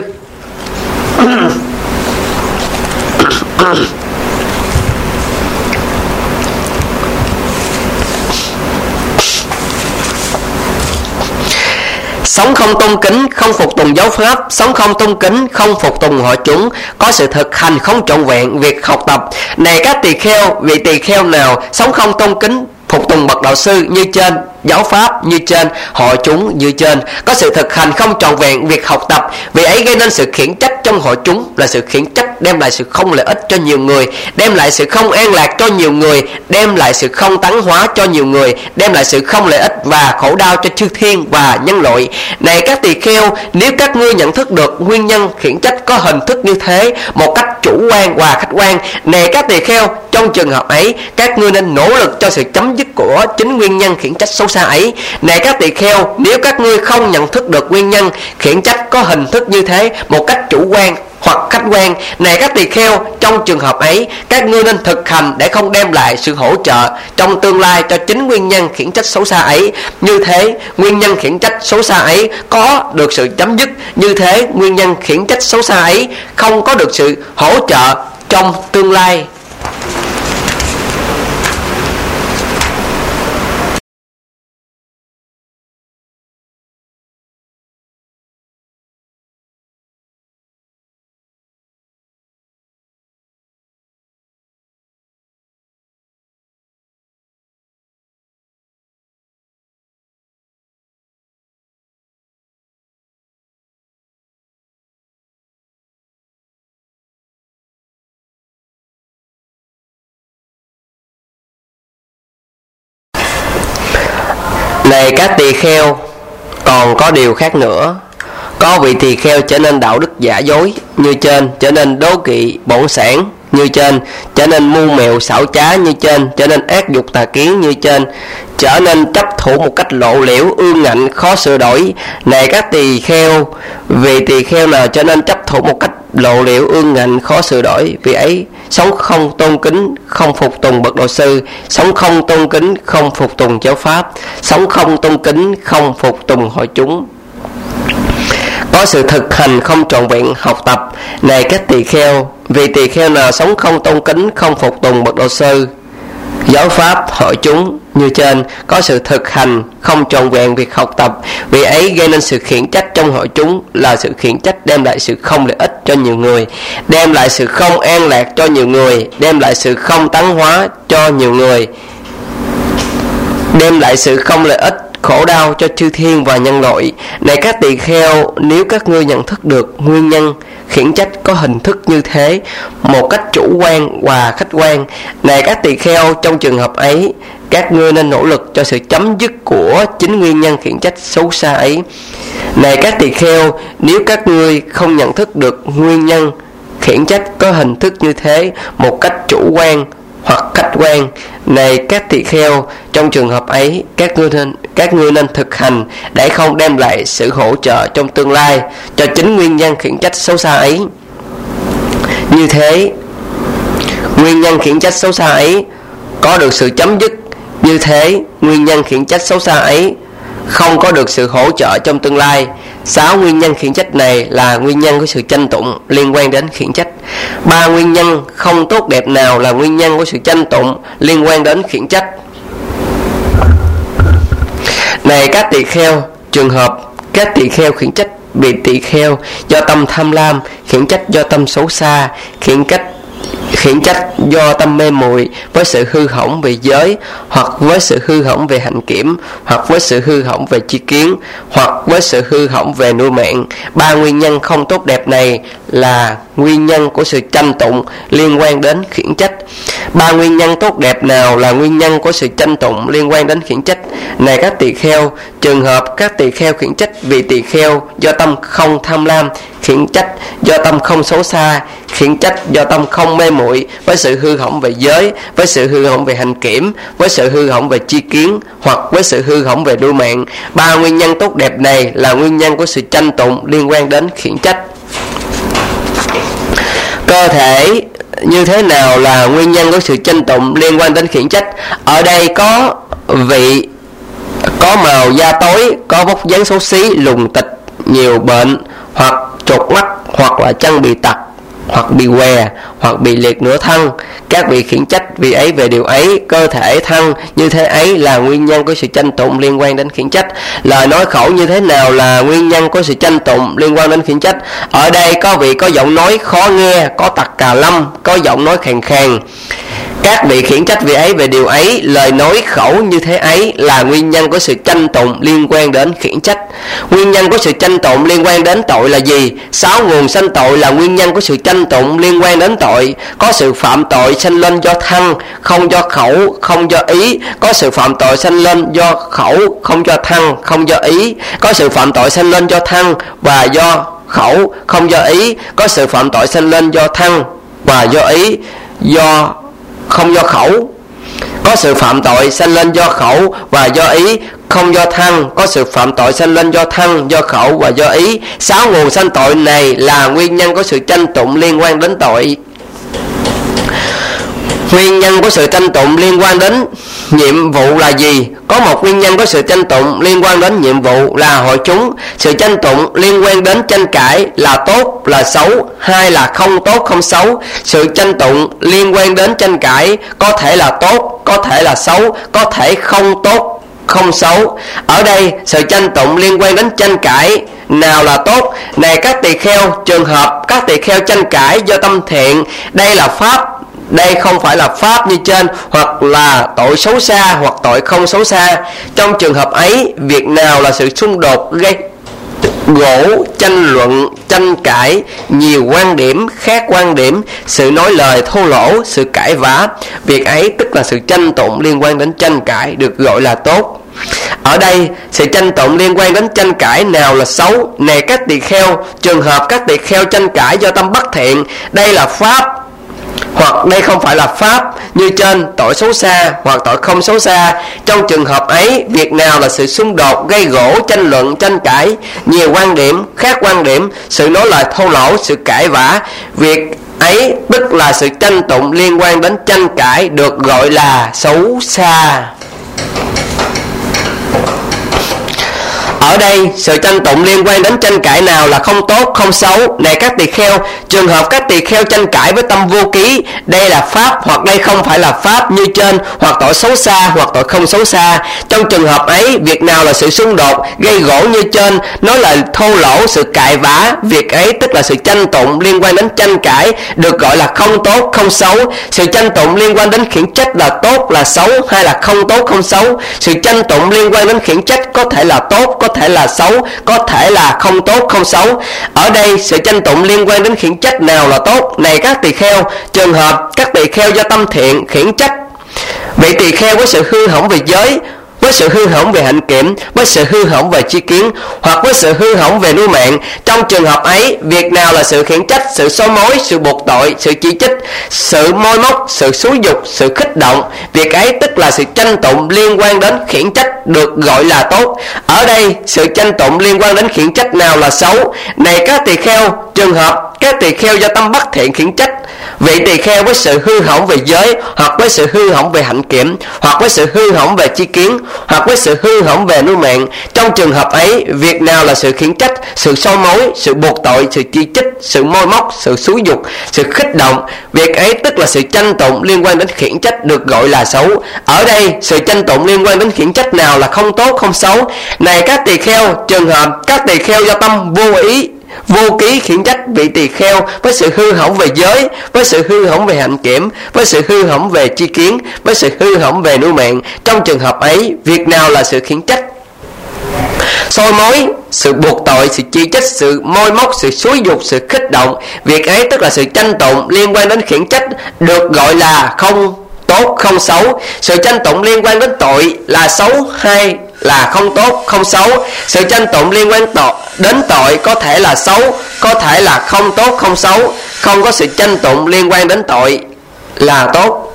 Sống không tôn kính, không phục tùng giáo pháp, sống không tôn kính, không phục tùng hội chúng, có sự thực hành không trọn vẹn việc học tập. Này các tỳ kheo, vị tỳ kheo nào sống không tôn kính, phục tùng bậc đạo sư như trên, giáo pháp như trên, hội chúng như trên, có sự thực hành không trọn vẹn việc học tập, vì ấy gây nên sự khiển trách trong hội chúng, là sự khiển trách đem lại sự không lợi ích cho nhiều người, đem lại sự không an lạc cho nhiều người, đem lại sự không tấn hóa cho nhiều người, đem lại sự không lợi ích và khổ đau cho chư thiên và nhân loại. Này các tỳ kheo, nếu các ngươi nhận thức được nguyên nhân khiển trách có hình thức như thế một cách chủ quan và khách quan, này các tỳ kheo, trong trường hợp ấy các ngươi nên nỗ lực cho sự chấm dứt của chính nguyên nhân khiển trách xấu xa ấy. Này các tỳ kheo, nếu các ngươi không nhận thức được nguyên nhân khiển trách có hình thức như thế một cách chủ quan hoặc khách quan, này các tỳ kheo, trong trường hợp ấy các ngươi nên thực hành để không đem lại sự hỗ trợ trong tương lai cho chính nguyên nhân khiển trách xấu xa ấy. Như thế nguyên nhân khiển trách xấu xa ấy có được sự chấm dứt, như thế nguyên nhân khiển trách xấu xa ấy không có được sự hỗ trợ trong tương lai. Này các tỳ kheo, còn có điều khác nữa. Có vị tỳ kheo trở nên đạo đức giả dối như trên, trở nên đố kỵ bổn sản như trên, trở nên mưu mẹo xảo trá như trên, trở nên ác dục tà kiến như trên, trở nên chấp thủ một cách lộ liễu, ương ngạnh, khó sửa đổi. Này các tỳ kheo, vị tỳ kheo nào trở nên chấp thủ một cách lộ liễu, ương ngạnh, khó sửa đổi, vì ấy sống không tôn kính, không phục tùng bậc đạo sư, sống không tôn kính, không phục tùng giáo pháp, sống không tôn kính, không phục tùng hội chúng, có sự thực hành không trọn vẹn học tập. Này các tỳ kheo, vì tỳ kheo nào sống không tôn kính, không phục tùng bậc đạo sư, giáo pháp, hội chúng như trên, có sự thực hành không trọn vẹn việc học tập, vì ấy gây nên sự khiển trách trong hội chúng, là sự khiển trách đem lại sự không lợi ích cho nhiều người, đem lại sự không an lạc cho nhiều người, đem lại sự không tấn hóa cho nhiều người, đem lại sự không lợi ích khổ đau cho chư thiên và nhân loại. Này các tỳ kheo, nếu các ngươi nhận thức được nguyên nhân khiển trách có hình thức như thế một cách chủ quan và khách quan, này các tỳ kheo, trong trường hợp ấy các ngươi nên nỗ lực cho sự chấm dứt của chính nguyên nhân khiển trách xấu xa ấy. Này các tỳ kheo, nếu các ngươi không nhận thức được nguyên nhân khiển trách có hình thức như thế một cách chủ quan hoặc khách quan, này các tỳ kheo, trong trường hợp ấy các ngươi nên thực hành để không đem lại sự hỗ trợ trong tương lai cho chính nguyên nhân khiển trách xấu xa ấy. Như thế, nguyên nhân khiển trách xấu xa ấy có được sự chấm dứt. Như thế, nguyên nhân khiển trách xấu xa ấy không có được sự hỗ trợ trong tương lai. 6 nguyên nhân khiển trách này là nguyên nhân của sự tranh tụng liên quan đến khiển trách. 3 nguyên nhân không tốt đẹp nào là nguyên nhân của sự tranh tụng liên quan đến khiển trách. Này các tỳ kheo, trường hợp các tỳ kheo khiển trách bị tỳ kheo do tâm tham lam, khiển trách do tâm xấu xa, khiển trách do tâm mê muội với sự hư hỏng về giới, hoặc với sự hư hỏng về hạnh kiểm, hoặc với sự hư hỏng về tri kiến, hoặc với sự hư hỏng về nuôi mạng. 3 nguyên nhân không tốt đẹp này là nguyên nhân của sự tranh tụng liên quan đến khiển trách. 3 nguyên nhân tốt đẹp nào là nguyên nhân của sự tranh tụng liên quan đến khiển trách? Này các tỳ kheo, trường hợp các tỳ kheo khiển trách vì tỳ kheo do tâm không tham lam, khiển trách do tâm không xấu xa, khiển trách do tâm không mê muội với sự hư hỏng về giới, với sự hư hỏng về hành kiểm, với sự hư hỏng về tri kiến, hoặc với sự hư hỏng về nuôi mạng. 3 nguyên nhân tốt đẹp này là nguyên nhân của sự tranh tụng liên quan đến khiển trách. Cơ thể như thế nào là nguyên nhân của sự tranh tụng liên quan đến khiển trách? Ở đây có vị có màu da tối, có vóc dáng xấu xí, lùn tịch, nhiều bệnh, hoặc chột mắt, hoặc là chân bị tật, hoặc bị què, hoặc bị liệt nửa thân. Các vị khiển trách vì ấy về điều ấy. Cơ thể thân như thế ấy là nguyên nhân của sự tranh tụng liên quan đến khiển trách. Lời nói khẩu như thế nào là nguyên nhân của sự tranh tụng liên quan đến khiển trách? Ở đây có vị có giọng nói khó nghe, có tật cà lâm, có giọng nói khàn khàn. Các vị khiển trách vì ấy về điều ấy. Lời nói khẩu như thế ấy là nguyên nhân của sự tranh tụng liên quan đến khiển trách. Nguyên nhân của sự tranh tụng liên quan đến tội là gì? 6 nguồn sanh tội là nguyên nhân của sự tranh tụng liên quan đến tội. Có sự phạm tội sanh lên do thân, không do khẩu, không do ý. Có sự phạm tội sanh lên do khẩu, không do thân, không do ý. Có sự phạm tội sanh lên do thân và do khẩu, không do ý. Có sự phạm tội sanh lên do thân và do ý, không do khẩu. Có sự phạm tội sanh lên do khẩu và do ý, không do thân. Có sự phạm tội sanh lên do thân, do khẩu và do ý. 6 nguồn sanh tội này là nguyên nhân của sự tranh tụng liên quan đến tội. Nguyên nhân của sự tranh tụng liên quan đến nhiệm vụ là gì? Có một nguyên nhân của sự tranh tụng liên quan đến nhiệm vụ là hội chúng. Sự tranh tụng liên quan đến tranh cãi là tốt, là xấu, hay là không tốt, không xấu. Sự tranh tụng liên quan đến tranh cãi có thể là tốt, có thể là xấu, có thể không tốt, không xấu. Ở đây sự tranh tụng liên quan đến tranh cãi nào là tốt? Này các tỳ kheo, trường hợp các tỳ kheo tranh cãi do tâm thiện, đây là pháp. Đây không phải là pháp như trên, hoặc là tội xấu xa, hoặc tội không xấu xa. Trong trường hợp ấy, việc nào là sự xung đột gây gỗ, tranh luận, tranh cãi, nhiều quan điểm, khác quan điểm, sự nói lời thô lỗ, sự cãi vã? Việc ấy tức là sự tranh tụng liên quan đến tranh cãi, được gọi là tốt. Ở đây, sự tranh tụng liên quan đến tranh cãi nào là xấu? Này các tỳ kheo, trường hợp các tỳ kheo tranh cãi do tâm bất thiện, đây là pháp, hoặc đây không phải là pháp như trên, tội xấu xa hoặc tội không xấu xa. Trong trường hợp ấy, việc nào là sự xung đột, gây gỗ, tranh luận, tranh cãi, nhiều quan điểm, khác quan điểm, sự nói lời thô lỗ, sự cãi vã? Việc ấy tức là sự tranh tụng liên quan đến tranh cãi, được gọi là xấu xa. Ở đây, sự tranh tụng liên quan đến tranh cãi nào là không tốt, không xấu? Này các tỳ kheo, trường hợp các tỳ kheo tranh cãi với tâm vô ký, đây là pháp hoặc đây không phải là pháp như trên, hoặc tội xấu xa hoặc tội không xấu xa. Trong trường hợp ấy, việc nào là sự xung đột gây gỗ như trên, nói là thô lỗ, sự cãi vã, việc ấy tức là sự tranh tụng liên quan đến tranh cãi, được gọi là không tốt không xấu. Sự tranh tụng liên quan đến khiển trách là tốt là xấu hay là không tốt không xấu. Sự tranh tụng liên quan đến khiển trách có thể là tốt, có thể là xấu, có thể là không tốt không xấu. Ở đây sự tranh tụng liên quan đến khiển trách nào là tốt? Này các tỳ kheo, trường hợp các tỳ kheo do tâm thiện khiển trách vị tỳ kheo với sự hư hỏng về giới, với sự hư hỏng về hạnh kiểm, với sự hư hỏng về tri kiến, hoặc với sự hư hỏng về nuôi mạng. Trong trường hợp ấy, việc nào là sự khiển trách, sự soi mối, sự buộc tội, sự chỉ trích, sự môi móc, sự xúi dục, sự khích động, việc ấy tức là sự tranh tụng liên quan đến khiển trách, được gọi là tốt. Ở đây, sự tranh tụng liên quan đến khiển trách nào là xấu? Này các tỳ kheo, trường hợp các tỳ kheo do tâm bất thiện khiển trách vị tỳ kheo với sự hư hỏng về giới, hoặc với sự hư hỏng về hạnh kiểm, hoặc với sự hư hỏng về tri kiến, hoặc với sự hư hỏng về nuôi mạng. Trong trường hợp ấy, việc nào là sự khiển trách, sự soi mối, sự buộc tội, sự chỉ trích, sự môi móc, sự xúi dục, sự khích động, việc ấy tức là sự tranh tụng liên quan đến khiển trách, được gọi là xấu. Ở đây, sự tranh tụng liên quan đến khiển trách nào là không tốt không xấu? Này các tỳ kheo, trường hợp các tỳ kheo do tâm vô ý vô ký khiển trách vị tỳ kheo với sự hư hỏng về giới, với sự hư hỏng về hạnh kiểm, với sự hư hỏng về tri kiến, với sự hư hỏng về nuôi mạng. Trong trường hợp ấy, việc nào là sự khiển trách, soi mối, sự buộc tội, sự chỉ trích, sự môi móc, sự xúi dục, sự khích động, việc ấy tức là sự tranh tụng liên quan đến khiển trách, được gọi là không tốt không xấu. Sự tranh tụng liên quan đến tội là xấu hay là không tốt không xấu? Sự tranh tụng liên quan đến tội có thể là xấu, có thể là không tốt không xấu. Không có sự tranh tụng liên quan đến tội là tốt.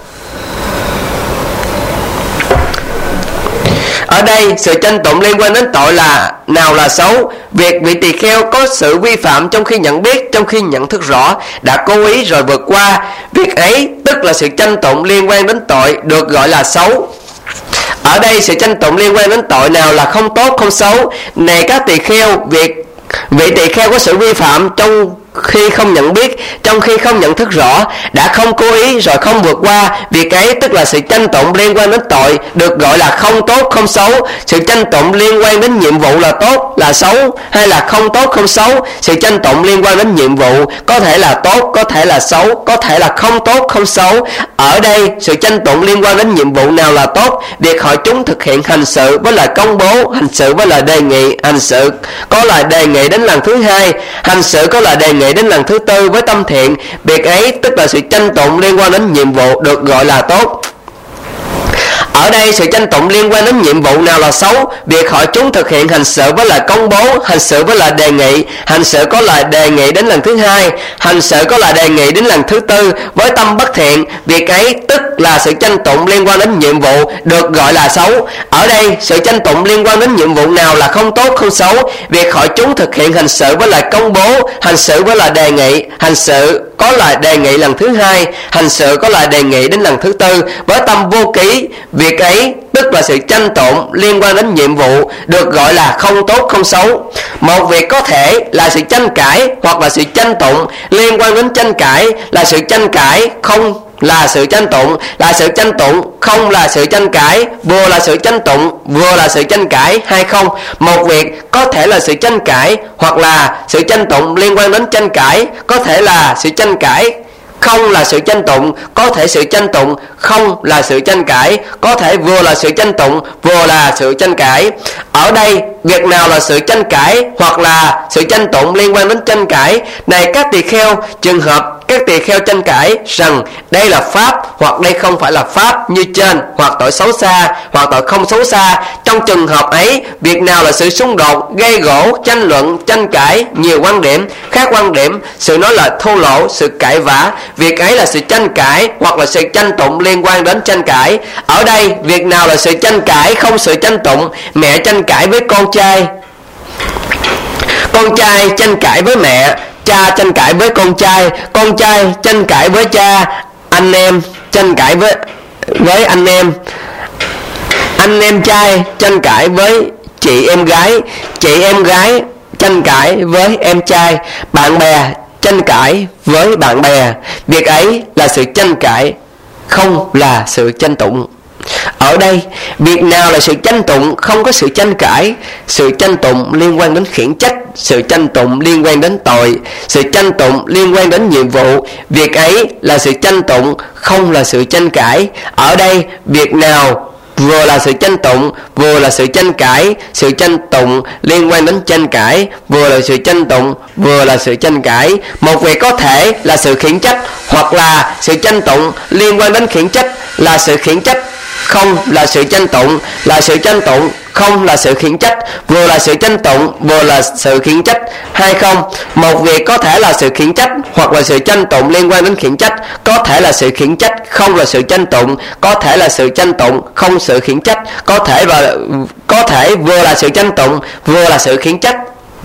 Ở đây, sự tranh tụng liên quan đến tội là nào là xấu? Việc vị tỳ kheo có sự vi phạm trong khi nhận biết, trong khi nhận thức rõ, đã cố ý rồi vượt qua, việc ấy tức là sự tranh tụng liên quan đến tội, được gọi là xấu. Ở đây, sự tranh tụng liên quan đến tội nào là không tốt không xấu? Này các tỳ kheo, vị tỳ kheo có sự vi phạm trong khi không nhận biết, trong khi không nhận thức rõ, đã không cố ý rồi không vượt qua, việc ấy tức là sự tranh tụng liên quan đến tội, được gọi là không tốt không xấu. Sự tranh tụng liên quan đến nhiệm vụ là tốt là xấu hay là không tốt không xấu? Sự tranh tụng liên quan đến nhiệm vụ có thể là tốt, có thể là xấu, có thể là không tốt không xấu. Ở đây, sự tranh tụng liên quan đến nhiệm vụ nào là tốt? Việc hội chúng thực hiện hành sự với lời công bố, hành sự với lời đề nghị, hành sự có lời đề nghị đến lần thứ hai, hành sự có lời đề nghị đến lần thứ tư với tâm thiện, việc ấy tức là sự tranh tụng liên quan đến nhiệm vụ, được gọi là tốt. Ở đây, sự tranh tụng liên quan đến nhiệm vụ nào là xấu? Việc hội chúng thực hiện hành sự với lời công bố, hành sự với lời đề nghị, hành sự có lời đề nghị đến lần thứ hai, hành sự có lời đề nghị đến lần thứ tư với tâm bất thiện, việc ấy tức là sự tranh tụng liên quan đến nhiệm vụ, được gọi là xấu. Ở đây, sự tranh tụng liên quan đến nhiệm vụ nào là không tốt không xấu? Việc hội chúng thực hiện hành sự với lời công bố, hành sự với lời đề nghị, hành sự có lời đề nghị lần thứ hai, hành sự có lời đề nghị đến lần thứ tư với tâm vô ký, việc ấy tức là sự tranh tụng liên quan đến nhiệm vụ, được gọi là không tốt không xấu. Một việc có thể là sự tranh cãi, hoặc là sự tranh tụng liên quan đến tranh cãi là sự tranh cãi, không là sự tranh tụng, là sự tranh tụng, không là sự tranh cãi, vừa là sự tranh tụng, vừa là sự tranh cãi hay không. Một việc có thể là sự tranh cãi, hoặc là sự tranh tụng liên quan đến tranh cãi, có thể là sự tranh cãi, không là sự tranh tụng, có thể sự tranh tụng, không là sự tranh cãi, có thể vừa là sự tranh tụng, vừa là sự tranh cãi. Ở đây, việc nào là sự tranh cãi hoặc là sự tranh tụng liên quan đến tranh cãi? Này các tỳ kheo, trường hợp các tỳ kheo tranh cãi rằng đây là pháp hoặc đây không phải là pháp như trên, hoặc tội xấu xa hoặc tội không xấu xa. Trong trường hợp ấy, việc nào là sự xung đột, gây gỗ, tranh luận, tranh cãi, nhiều quan điểm, khác quan điểm, sự nói lời thô lỗ, sự cãi vã, việc ấy là sự tranh cãi hoặc là sự tranh tụng liên quan đến tranh cãi. Ở đây, việc nào là sự tranh cãi, không sự tranh tụng? Mẹ tranh cãi với con trai tranh cãi với mẹ, cha tranh cãi với con trai tranh cãi với cha, anh em tranh cãi với anh em trai tranh cãi với chị em gái tranh cãi với em trai, bạn bè tranh cãi với bạn bè, việc ấy là sự tranh cãi, không là sự tranh tụng. Ở đây, việc nào là sự tranh tụng không có sự tranh cãi. Sự tranh tụng liên quan đến khiển trách, sự tranh tụng liên quan đến tội, sự tranh tụng liên quan đến nhiệm vụ. Việc ấy là sự tranh tụng, không là sự tranh cãi. Ở đây, việc nào vừa là sự tranh tụng, vừa là sự tranh cãi. Sự tranh tụng liên quan đến tranh cãi, vừa là sự tranh tụng, vừa là sự tranh cãi. Một việc có thể là sự khiển trách, hoặc là sự tranh tụng liên quan đến khiển trách là sự khiển trách, không là sự tranh tụng, là sự tranh tụng, không là sự khiển trách, vừa là sự tranh tụng, vừa là sự khiển trách, hay không. Một việc có thể là sự khiển trách, hoặc là sự tranh tụng liên quan đến khiển trách, có thể là sự khiển trách, không là sự tranh tụng, có thể là sự tranh tụng, không sự khiển trách, có thể vừa là sự tranh tụng, vừa là sự khiển trách.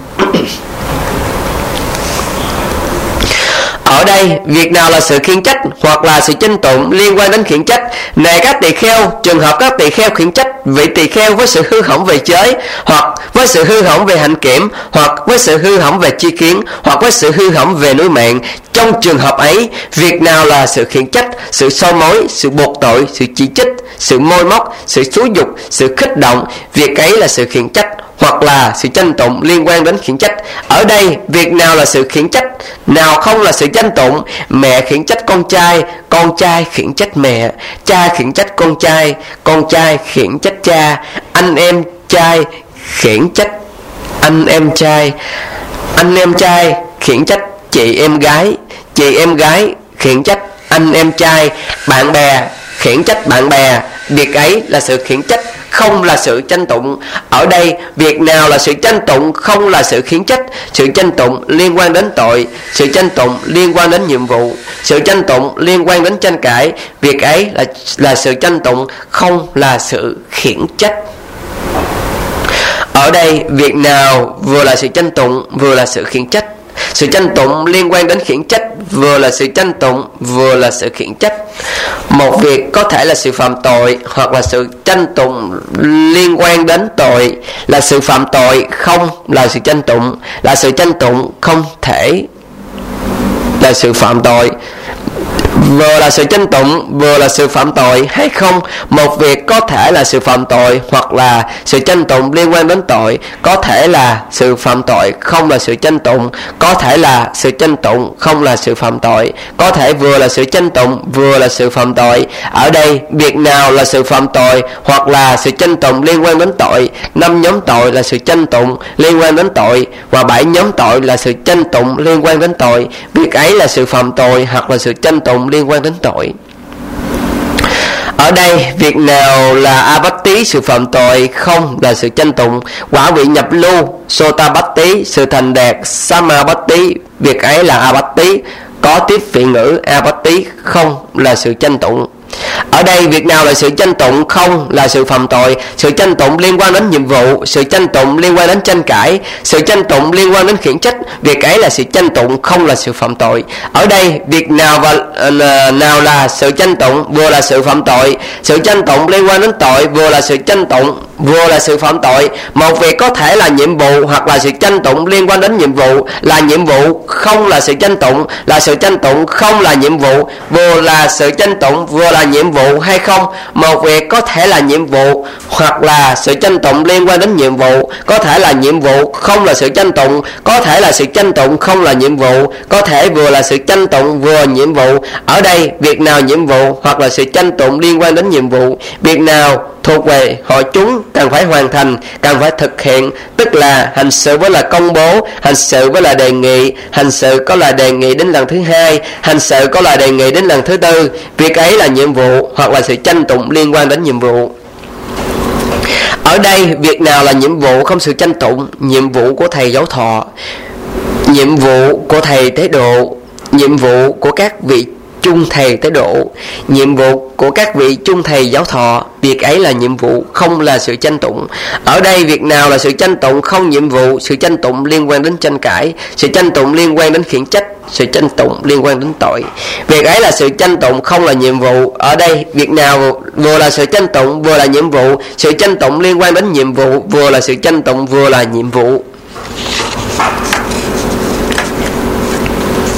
Ở đây, việc nào là sự khiển trách hoặc là sự tranh tụng liên quan đến khiển trách? Này các tỳ kheo, trường hợp các tỳ kheo khiển trách vị tỳ kheo với sự hư hỏng về giới, hoặc với sự hư hỏng về hạnh kiểm, hoặc với sự hư hỏng về chi kiến, hoặc với sự hư hỏng về núi mạng. Trong trường hợp ấy, việc nào là sự khiển trách, sự soi mối, sự buộc tội, sự chỉ trích, sự môi móc, sự xúi dục, sự khích động, việc ấy là sự khiển trách hoặc là sự tranh tụng liên quan đến khiển trách. Ở đây, việc nào là sự khiển trách, nào không là sự tranh tụng? Mẹ khiển trách con trai khiển trách mẹ, cha khiển trách con trai khiển trách cha, anh em trai khiển trách anh em trai khiển trách chị em gái khiển trách anh em trai, bạn bè khiển trách bạn bè. Việc ấy là sự khiển trách, không là sự tranh tụng. Ở đây, việc nào là sự tranh tụng, không là sự khiển trách. Sự tranh tụng liên quan đến tội, sự tranh tụng liên quan đến nhiệm vụ, sự tranh tụng liên quan đến tranh cãi. Việc ấy là sự tranh tụng, không là sự khiển trách. Ở đây, việc nào vừa là sự tranh tụng, vừa là sự khiển trách. Sự tranh tụng liên quan đến khiển trách, vừa là sự tranh tụng, vừa là sự khiển trách. Một việc có thể là sự phạm tội, hoặc là sự tranh tụng liên quan đến tội, là sự phạm tội, không là sự tranh tụng, là sự tranh tụng không thể là sự phạm tội. Vừa là sự tranh tụng, vừa là sự phạm tội, hay không. Một việc có thể là sự phạm tội, hoặc là sự tranh tụng liên quan đến tội, có thể là sự phạm tội, không là sự tranh tụng, có thể là sự tranh tụng, không là sự phạm tội, có thể vừa là sự tranh tụng, vừa là sự phạm tội. Ở đây, việc nào là sự phạm tội, hoặc là sự tranh tụng liên quan đến tội? 5 nhóm tội là sự tranh tụng liên quan đến tội, và 7 nhóm tội là sự tranh tụng liên quan đến tội. Việc ấy là sự phạm tội, hoặc là sự tranh tụng liên quan đến tội. Ở đây, việc nào là abatti, sự phạm tội, không là sự tranh tụng. Quả vị nhập lưu, sotabatti, sự thành đạt, samabatti, việc ấy là abatti. Có tiếp vị ngữ abatti, không là sự tranh tụng. Ở đây, việc nào là sự tranh tụng, không là sự phạm tội. Sự tranh tụng liên quan đến nhiệm vụ, sự tranh tụng liên quan đến tranh cãi, sự tranh tụng liên quan đến khiển trách. Việc ấy là sự tranh tụng, không là sự phạm tội. Ở đây, việc nào là sự tranh tụng, vừa là sự phạm tội. Sự tranh tụng liên quan đến tội, vừa là sự tranh tụng, vừa là sự phạm tội. Một việc có thể là nhiệm vụ, hoặc là sự tranh tụng liên quan đến nhiệm vụ, là nhiệm vụ, không là sự tranh tụng, là sự tranh tụng, không là nhiệm vụ, vừa là sự tranh tụng, vừa là nhiệm vụ, hay không. Một việc có thể là nhiệm vụ, hoặc là sự tranh tụng liên quan đến nhiệm vụ, có thể là nhiệm vụ, không là sự tranh tụng, có thể là sự tranh tụng, không là nhiệm vụ, có thể vừa là sự tranh tụng, vừa nhiệm vụ. Ở đây, việc nào nhiệm vụ, hoặc là sự tranh tụng liên quan đến nhiệm vụ, việc nào thuộc về hội chúng cần phải hoàn thành, cần phải thực hiện, tức là hành sự với là công bố, hành sự với là đề nghị, hành sự có là đề nghị đến lần thứ 2, hành sự có là đề nghị đến lần thứ 4. Việc ấy là nhiệm vụ, hoặc là sự tranh tụng liên quan đến nhiệm vụ. Ở đây, việc nào là nhiệm vụ, không sự tranh tụng? Nhiệm vụ của thầy giáo thọ, nhiệm vụ của thầy tế độ, nhiệm vụ của các vị chung thầy tế độ, nhiệm vụ của các vị chung thầy giáo thọ. Việc ấy là nhiệm vụ, không là sự tranh tụng. Ở đây, việc nào là sự tranh tụng, không nhiệm vụ? Sự tranh tụng liên quan đến tranh cãi, sự tranh tụng liên quan đến khiển trách, sự tranh tụng liên quan đến tội. Việc ấy là sự tranh tụng, không là nhiệm vụ. Ở đây, việc nào vừa là sự tranh tụng, vừa là nhiệm vụ? Sự tranh tụng liên quan đến nhiệm vụ, vừa là sự tranh tụng, vừa là nhiệm vụ.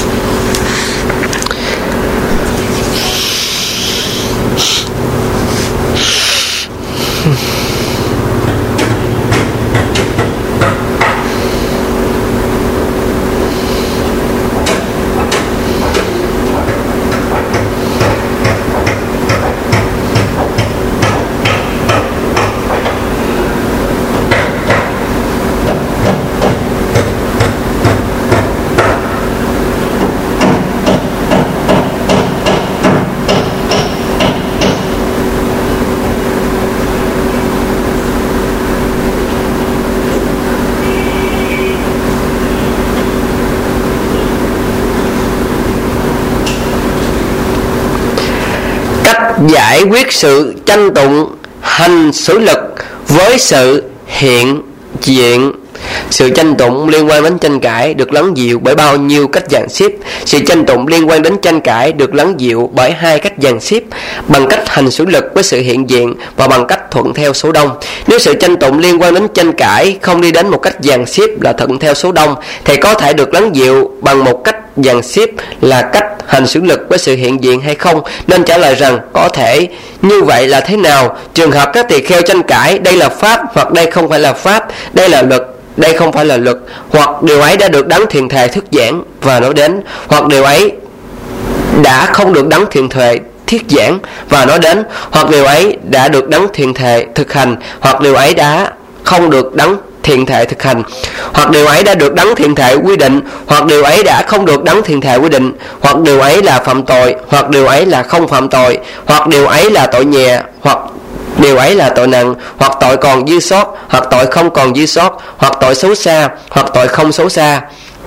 giải quyết sự tranh tụng hành xử lực với sự hiện diện. Sự tranh tụng liên quan đến tranh cãi được lắng dịu bởi bao nhiêu cách dàn xếp. Sự tranh tụng liên quan đến tranh cãi được lắng dịu bởi hai cách dàn xếp, bằng cách hành xử lực với sự hiện diện và bằng cách thuận theo số đông. Nếu sự tranh tụng liên quan đến tranh cãi không đi đến một cách dàn xếp là thuận theo số đông, thì có thể được lắng dịu bằng một cách dàn xếp là cách hành xử lực với sự hiện diện hay không? Nên trả lời rằng có thể. Như vậy là thế nào? Trường hợp các tỳ kheo tranh cãi đây là pháp hoặc đây không phải là pháp, đây là luật, đây không phải là luật, hoặc điều ấy đã được đấng thiền thệ thuyết giảng và nói đến, hoặc điều ấy đã không được đấng thiền thệ thuyết giảng và nói đến, hoặc điều ấy đã được đấng thiền thệ thực hành, hoặc điều ấy đã không được đấng thiền thệ thực hành, hoặc điều ấy đã được đấng thiền thệ quy định, hoặc điều ấy đã không được đấng thiền thệ quy định, hoặc điều ấy là phạm tội, hoặc điều ấy là không phạm tội, hoặc điều ấy là tội nhẹ, hoặc điều ấy là tội nặng, hoặc tội còn dư sót, hoặc tội không còn dư sót, hoặc tội xấu xa, hoặc tội không xấu xa.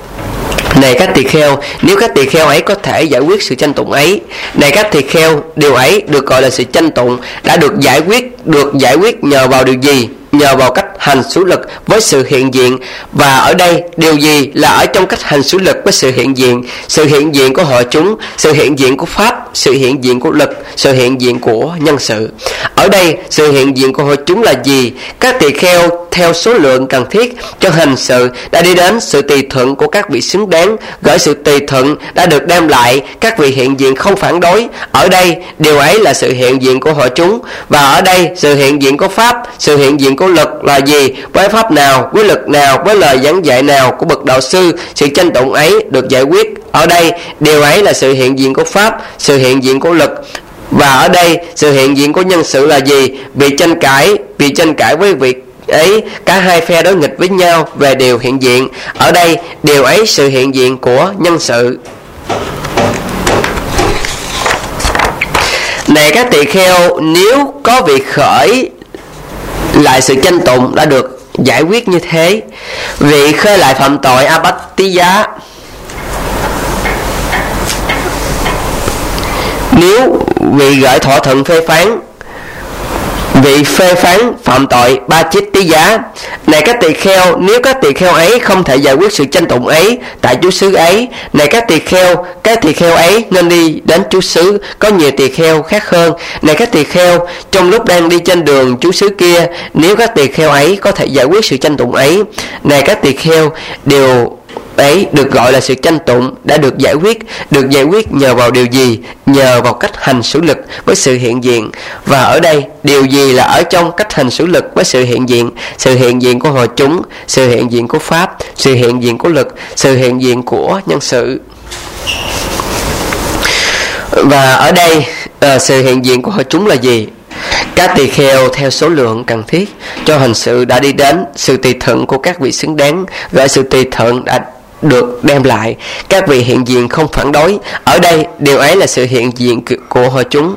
Này các tỳ kheo, nếu các tỳ kheo ấy có thể giải quyết sự tranh tụng ấy, này các tỳ kheo, điều ấy được gọi là sự tranh tụng đã được giải quyết nhờ vào điều gì? Nhờ vào cách hành xử lực với sự hiện diện. Và ở đây điều gì là ở trong cách hành xử lực với sự hiện diện? Sự hiện diện của hội chúng, sự hiện diện của pháp, sự hiện diện của lực, sự hiện diện của nhân sự. Ở đây sự hiện diện của hội chúng là gì? Các tỳ kheo theo số lượng cần thiết cho hành sự đã đi đến sự tùy thuận của các vị xứng đáng, gửi sự tùy thuận đã được đem lại các vị hiện diện không phản đối. Ở đây điều ấy là sự hiện diện của hội chúng. Và ở đây sự hiện diện của pháp, sự hiện diện của lực là gì? Với pháp nào, với lực nào, với lời giảng dạy nào của bậc đạo sư, sự tranh tụng ấy được giải quyết. Ở đây điều ấy là sự hiện diện của pháp, sự hiện diện của lực. Và ở đây sự hiện diện của nhân sự là gì? Vì tranh cãi với việc ấy, cả hai phe đối nghịch với nhau về điều hiện diện. Ở đây điều ấy sự hiện diện của nhân sự. Này các tỳ kheo, nếu có việc khởi lại sự tranh tụng đã được giải quyết như thế, vị khơi lại phạm tội Abhattiya, nếu vị gửi thỏa thuận phê phán, vị phê phán phạm tội Bachittiya. Này các tỳ kheo, nếu các tỳ kheo ấy không thể giải quyết sự tranh tụng ấy tại trú xứ ấy, này các tỳ kheo ấy nên đi đến trú xứ có nhiều tỳ kheo khác hơn. Này các tỳ kheo, trong lúc đang đi trên đường trú xứ kia, nếu các tỳ kheo ấy có thể giải quyết sự tranh tụng ấy, này các tỳ kheo, điều ấy được gọi là sự tranh tụng đã được giải quyết nhờ vào điều gì? Nhờ vào cách hành xử lực với sự hiện diện. Và ở đây điều gì là ở trong cách hành xử lực với sự hiện diện? Sự hiện diện của hội chúng, sự hiện diện của pháp, sự hiện diện của lực, sự hiện diện của nhân sự. Và ở đây sự hiện diện của hội chúng là gì? Các tỳ kheo theo số lượng cần thiết cho hành sự đã đi đến sự tùy thuận của các vị xứng đáng, gửi sự tùy thuận đã được đem lại các vị hiện diện không phản đối. Ở đây điều ấy là sự hiện diện của hội chúng.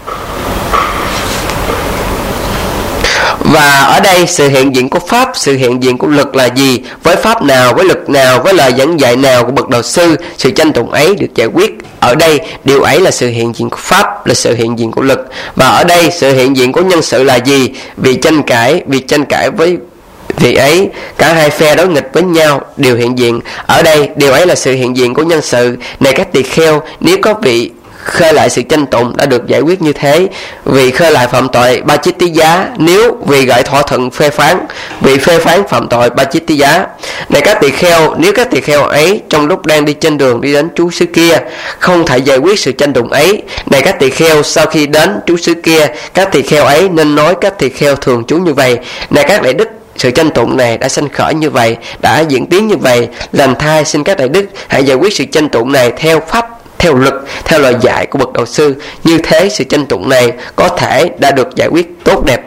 Và ở đây sự hiện diện của pháp, sự hiện diện của lực là gì? Với pháp nào, với lực nào, với lời giảng dạy nào của bậc đạo sư, sự tranh tụng ấy được giải quyết. Ở đây điều ấy là sự hiện diện của pháp, là sự hiện diện của lực. Và ở đây sự hiện diện của nhân sự là gì? Vì tranh cãi với vì ấy, cả hai phe đối nghịch với nhau đều hiện diện. Ở đây điều ấy là sự hiện diện của nhân sự. Này các tỳ kheo, nếu có vị khơi lại sự tranh tụng đã được giải quyết như thế, vì khơi lại phạm tội Bachittiya, nếu vì gửi thỏa thuận phê phán, vì phê phán phạm tội Bachittiya. Này các tỳ kheo, nếu các tỳ kheo ấy trong lúc đang đi trên đường đi đến trú xứ kia không thể giải quyết sự tranh tụng ấy, này các tỳ kheo, sau khi đến trú xứ kia, các tỳ kheo ấy nên nói các tỳ kheo thường trú như vậy: này các đại đức, sự tranh tụng này đã sanh khởi như vậy, đã diễn tiến như vậy, lành thay xin các đại đức hãy giải quyết sự tranh tụng này theo pháp, theo lực, theo lời dạy của bậc đạo sư. Như thế sự tranh tụng này có thể đã được giải quyết tốt đẹp.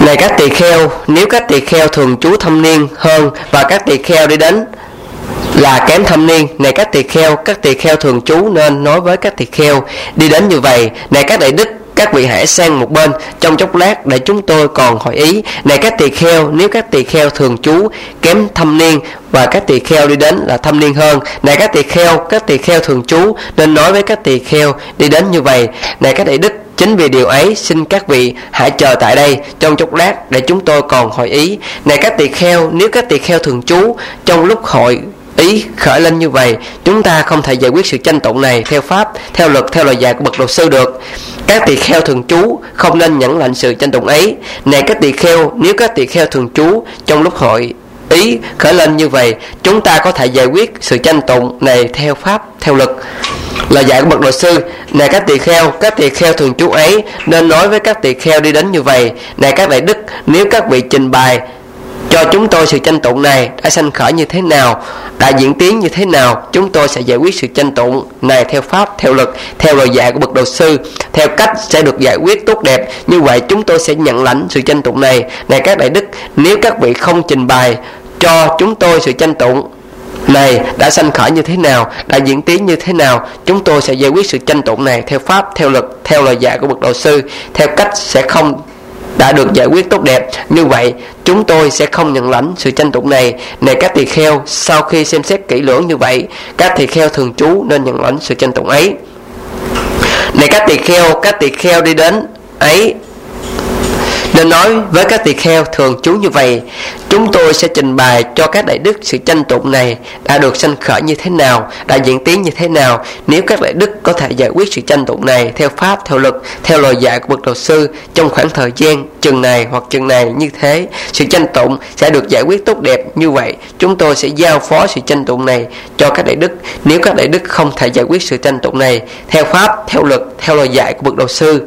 Này các tỳ kheo, nếu các tỳ kheo thường trú thâm niên hơn và các tỳ kheo đi đến là kém thâm niên, này các tỳ kheo thường trú nên nói với các tỳ kheo đi đến như vậy: này các đại đức, các vị hãy sang một bên trong chốc lát để chúng tôi còn hỏi ý. Này các tỳ kheo, nếu các tỳ kheo thường trú kém thâm niên và các tỳ kheo đi đến là thâm niên hơn, này các tỳ kheo thường trú nên nói với các tỳ kheo đi đến như vậy: này các đại đức, chính vì điều ấy xin các vị hãy chờ tại đây trong chốc lát để chúng tôi còn hỏi ý. Này các tỳ kheo, nếu các tỳ kheo thường trú trong lúc hội ý khởi lên như vậy, chúng ta không thể giải quyết sự tranh tụng này theo pháp, theo luật, theo lời dạy của bậc đồ sư được. Các tỳ kheo thường trú không nên nhẫn lệnh sự tranh tụng ấy. Này các tỳ kheo, nếu các tỳ kheo thường trú trong lúc hội ý khởi lên như vậy, chúng ta có thể giải quyết sự tranh tụng này theo pháp, theo luật, lời dạy của bậc đồ sư. Này các tỳ kheo thường trú ấy nên nói với các tỳ kheo đi đến như vậy: này các đại đức, nếu các vị trình bày cho chúng tôi sự tranh tụng này đã sanh khởi như thế nào, đã diễn tiến như thế nào, chúng tôi sẽ giải quyết sự tranh tụng này theo pháp, theo luật, theo lời dạy của bậc đồ sư, theo cách sẽ được giải quyết tốt đẹp. Như vậy chúng tôi sẽ nhận lãnh sự tranh tụng này. Này các đại đức, nếu các vị không trình bày cho chúng tôi sự tranh tụng này đã sanh khởi như thế nào, đã diễn tiến như thế nào, chúng tôi sẽ giải quyết sự tranh tụng này theo pháp, theo luật, theo lời dạy của bậc đồ sư, theo cách sẽ không đã được giải quyết tốt đẹp. Như vậy chúng tôi sẽ không nhận lãnh sự tranh tụng này. Này các tỳ kheo, sau khi xem xét kỹ lưỡng như vậy, các tỳ kheo thường trú nên nhận lãnh sự tranh tụng ấy. Này các tỳ kheo đi đến ấy nên nói với các tỳ kheo thường trú như vậy: chúng tôi sẽ trình bày cho các đại đức sự tranh tụng này đã được sanh khởi như thế nào, đã diễn tiến như thế nào. Nếu các đại đức có thể giải quyết sự tranh tụng này theo pháp, theo luật, theo lời dạy của bậc đồ sư trong khoảng thời gian chừng này hoặc chừng này như thế, sự tranh tụng sẽ được giải quyết tốt đẹp. Như vậy chúng tôi sẽ giao phó sự tranh tụng này cho các đại đức. Nếu các đại đức không thể giải quyết sự tranh tụng này theo pháp, theo luật, theo lời dạy của bậc đồ sư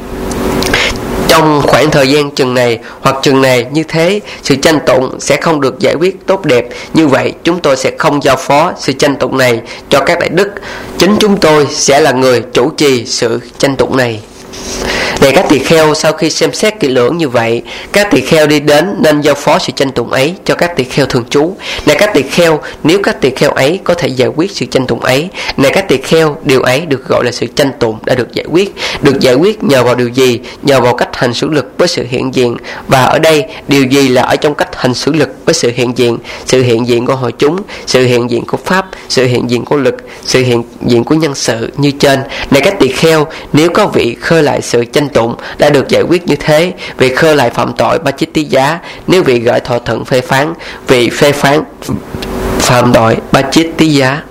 trong khoảng thời gian chừng này hoặc chừng này như thế, sự tranh tụng sẽ không được giải quyết tốt đẹp. Như vậy chúng tôi sẽ không giao phó sự tranh tụng này cho các đại đức. Chính chúng tôi sẽ là người chủ trì sự tranh tụng này. Này các tỳ kheo, sau khi xem xét kỹ lưỡng như vậy, các tỳ kheo đi đến nên giao phó sự tranh tụng ấy cho các tỳ kheo thường trú. Này các tỳ kheo, nếu các tỳ kheo ấy có thể giải quyết sự tranh tụng ấy, này các tỳ kheo, điều ấy được gọi là sự tranh tụng đã được giải quyết. Được giải quyết nhờ vào điều gì? Nhờ vào cách hành xử lực với sự hiện diện. Và ở đây điều gì là ở trong cách hành xử lực với sự hiện diện? Sự hiện diện của hội chúng, sự hiện diện của pháp, sự hiện diện của lực, sự hiện diện của nhân sự như trên. Này các tỳ kheo, nếu có vị khơi lại sự tranh tụng đã được giải quyết như thế, vị khơi lại phạm tội ba chiết tí giá. Nếu vị gửi thọ thuận phê phán, vị phê phán phạm tội ba chiết tí giá.